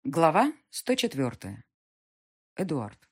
Глава 104. Эдуард.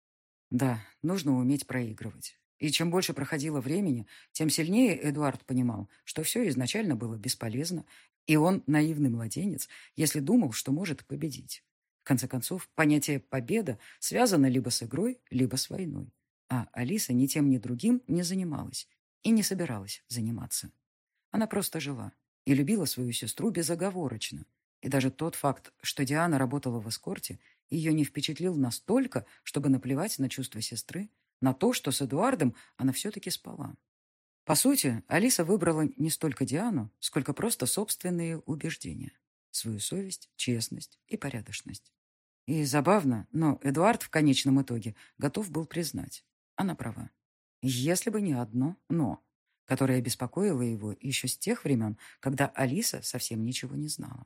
Да, нужно уметь проигрывать. И чем больше проходило времени, тем сильнее Эдуард понимал, что все изначально было бесполезно, и он наивный младенец, если думал, что может победить. В конце концов, понятие «победа» связано либо с игрой, либо с войной. А Алиса ни тем, ни другим не занималась и не собиралась заниматься. Она просто жила и любила свою сестру безоговорочно. И даже тот факт, что Диана работала в эскорте, ее не впечатлил настолько, чтобы наплевать на чувства сестры, на то, что с Эдуардом она все-таки спала. По сути, Алиса выбрала не столько Диану, сколько просто собственные убеждения. Свою совесть, честность и порядочность. И забавно, но Эдуард в конечном итоге готов был признать. Она права. Если бы не одно «но», которое беспокоило его еще с тех времен, когда Алиса совсем ничего не знала.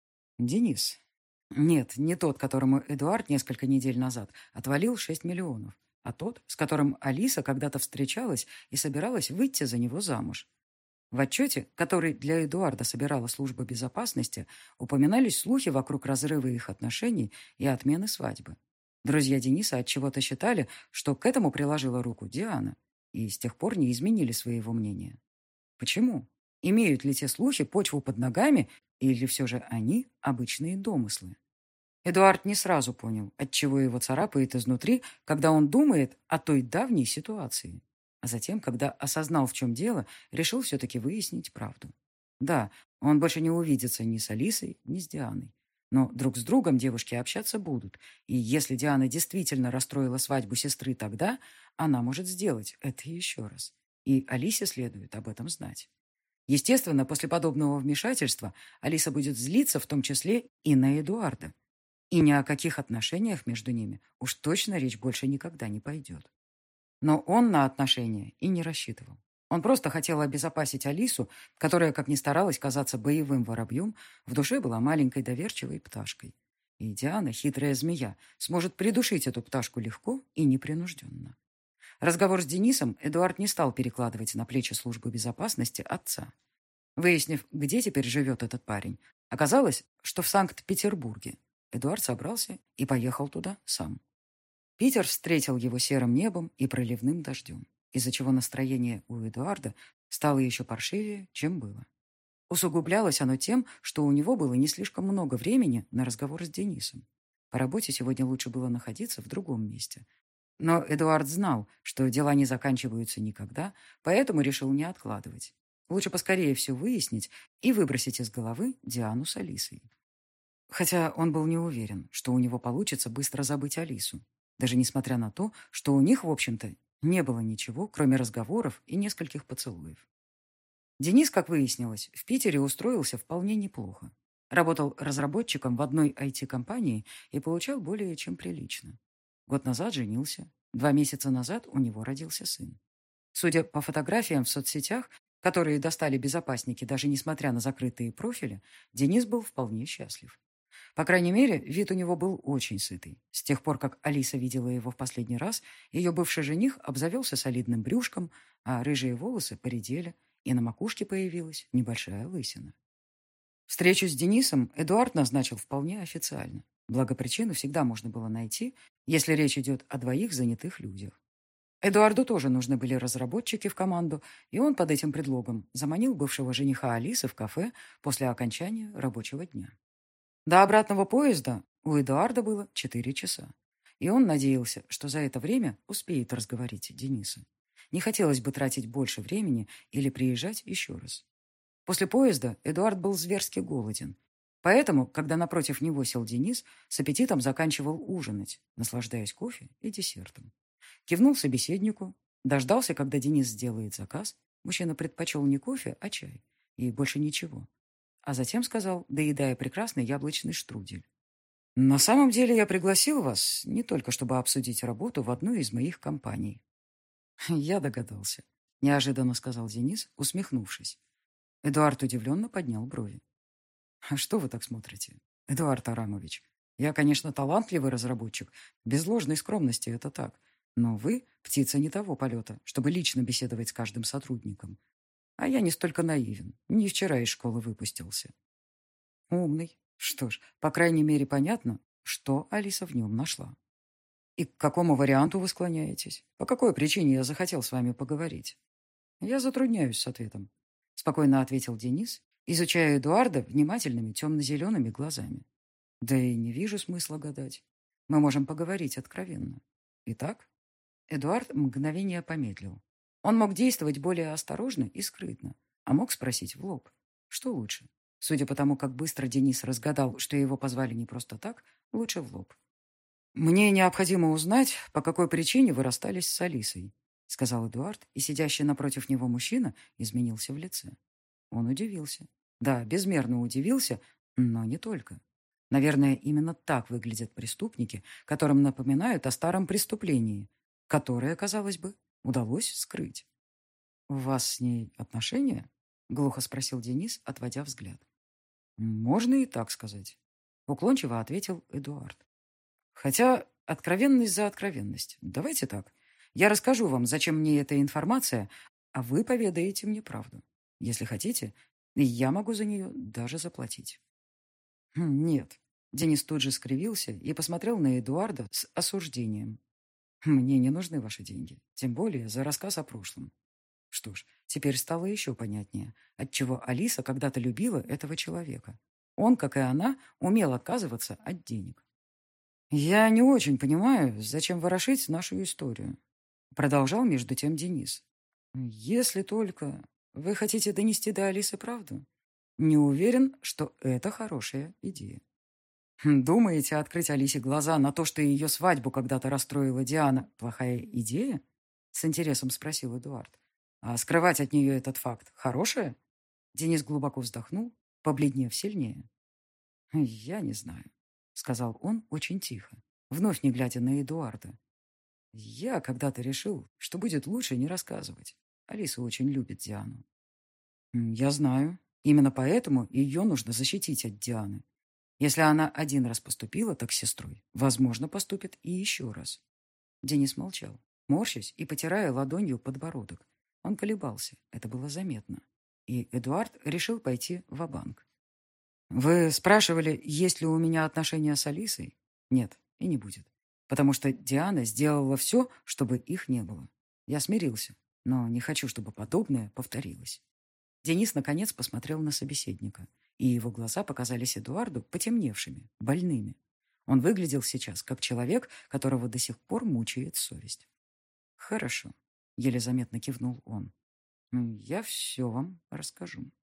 Денис. Нет, не тот, которому Эдуард несколько недель назад отвалил 6 миллионов, а тот, с которым Алиса когда-то встречалась и собиралась выйти за него замуж. В отчете, который для Эдуарда собирала служба безопасности, упоминались слухи вокруг разрыва их отношений и отмены свадьбы. Друзья Дениса отчего-то считали, что к этому приложила руку Диана, и с тех пор не изменили своего мнения. Почему? Имеют ли те слухи почву под ногами, или все же они обычные домыслы? Эдуард не сразу понял, отчего его царапает изнутри, когда он думает о той давней ситуации. А затем, когда осознал, в чем дело, решил все-таки выяснить правду. Да, он больше не увидится ни с Алисой, ни с Дианой. Но друг с другом девушки общаться будут. И если Диана действительно расстроила свадьбу сестры тогда, она может сделать это еще раз. И Алисе следует об этом знать. Естественно, после подобного вмешательства Алиса будет злиться, в том числе и на Эдуарда. И ни о каких отношениях между ними уж точно речь больше никогда не пойдет. Но он на отношения и не рассчитывал. Он просто хотел обезопасить Алису, которая, как ни старалась казаться боевым воробьем, в душе была маленькой доверчивой пташкой. И Диана, хитрая змея, сможет придушить эту пташку легко и непринужденно. Разговор с Денисом Эдуард не стал перекладывать на плечи службы безопасности отца. Выяснив, где теперь живет этот парень, оказалось, что в Санкт-Петербурге. Эдуард собрался и поехал туда сам. Питер встретил его серым небом и проливным дождем, из-за чего настроение у Эдуарда стало еще паршивее, чем было. Усугублялось оно тем, что у него было не слишком много времени на разговор с Денисом. По работе сегодня лучше было находиться в другом месте. Но Эдуард знал, что дела не заканчиваются никогда, поэтому решил не откладывать. Лучше поскорее все выяснить и выбросить из головы Диану с Алисой. Хотя он был не уверен, что у него получится быстро забыть Алису, даже несмотря на то, что у них, в общем-то, не было ничего, кроме разговоров и нескольких поцелуев. Денис, как выяснилось, в Питере устроился вполне неплохо. Работал разработчиком в одной IT-компании и получал более чем прилично. Год назад женился. 2 месяца назад у него родился сын. Судя по фотографиям в соцсетях, которые достали безопасники, даже несмотря на закрытые профили, Денис был вполне счастлив. По крайней мере, вид у него был очень сытый. С тех пор, как Алиса видела его в последний раз, ее бывший жених обзавелся солидным брюшком, а рыжие волосы поредели, и на макушке появилась небольшая лысина. Встречу с Денисом Эдуард назначил вполне официально. Благо, причину всегда можно было найти, если речь идет о двоих занятых людях. Эдуарду тоже нужны были разработчики в команду, и он под этим предлогом заманил бывшего жениха Алисы в кафе после окончания рабочего дня. До обратного поезда у Эдуарда было 4 часа, и он надеялся, что за это время успеет разговорить Дениса. Не хотелось бы тратить больше времени или приезжать еще раз. После поезда Эдуард был зверски голоден, поэтому, когда напротив него сел Денис, с аппетитом заканчивал ужинать, наслаждаясь кофе и десертом. Кивнул собеседнику, дождался, когда Денис сделает заказ. Мужчина предпочел не кофе, а чай. И больше ничего. А затем сказал, доедая прекрасный яблочный штрудель. «На самом деле я пригласил вас не только, чтобы обсудить работу в одной из моих компаний». «Я догадался», — неожиданно сказал Денис, усмехнувшись. Эдуард удивленно поднял брови. «А что вы так смотрите, Эдуард Арамович? Я, конечно, талантливый разработчик, без ложной скромности это так. Но вы птица не того полета, чтобы лично беседовать с каждым сотрудником. А я не столько наивен, не вчера из школы выпустился». «Умный. Что ж, по крайней мере, понятно, что Алиса в нем нашла. И к какому варианту вы склоняетесь? По какой причине я захотел с вами поговорить? Я затрудняюсь с ответом. Спокойно ответил Денис, изучая Эдуарда внимательными темно-зелеными глазами. Да и не вижу смысла гадать. Мы можем поговорить откровенно. Итак, Эдуард мгновение помедлил. Он мог действовать более осторожно и скрытно, а мог спросить в лоб. Что лучше? Судя по тому, как быстро Денис разгадал, что его позвали не просто так, лучше в лоб. «Мне необходимо узнать, по какой причине вы расстались с Алисой», сказал Эдуард, и сидящий напротив него мужчина изменился в лице. Он удивился. Да, безмерно удивился, но не только. Наверное, именно так выглядят преступники, которым напоминают о старом преступлении, которое, казалось бы, удалось скрыть. «У вас с ней отношения?» — глухо спросил Денис, отводя взгляд. «Можно и так сказать», — уклончиво ответил Эдуард. «Хотя откровенность за откровенность. Давайте так. Я расскажу вам, зачем мне эта информация, а вы поведаете мне правду. Если хотите, я могу за нее даже заплатить». «Нет». Денис тут же скривился и посмотрел на Эдуарда с осуждением. «Мне не нужны ваши деньги, тем более за рассказ о прошлом». Что ж, теперь стало еще понятнее, отчего Алиса когда-то любила этого человека. Он, как и она, умел отказываться от денег. «Я не очень понимаю, зачем ворошить нашу историю», продолжал между тем Денис. «Если только вы хотите донести до Алисы правду, не уверен, что это хорошая идея». «Думаете, открыть Алисе глаза на то, что ее свадьбу когда-то расстроила Диана, плохая идея?» С интересом спросил Эдуард. «А скрывать от нее этот факт хорошая?» Денис глубоко вздохнул, побледнев сильнее. «Я не знаю», — сказал он очень тихо, вновь не глядя на Эдуарда. «Я когда-то решил, что будет лучше не рассказывать. Алиса очень любит Диану». «Я знаю. Именно поэтому ее нужно защитить от Дианы. Если она один раз поступила так с сестрой, возможно, поступит и еще раз». Денис молчал, морщась и потирая ладонью подбородок. Он колебался, это было заметно. И Эдуард решил пойти ва-банк. «Вы спрашивали, есть ли у меня отношения с Алисой? Нет, и не будет. Потому что Диана сделала все, чтобы их не было. Я смирился, но не хочу, чтобы подобное повторилось». Денис, наконец, посмотрел на собеседника, и его глаза показались Эдуарду потемневшими, больными. Он выглядел сейчас как человек, которого до сих пор мучает совесть. «Хорошо», — еле заметно кивнул он. «Я все вам расскажу».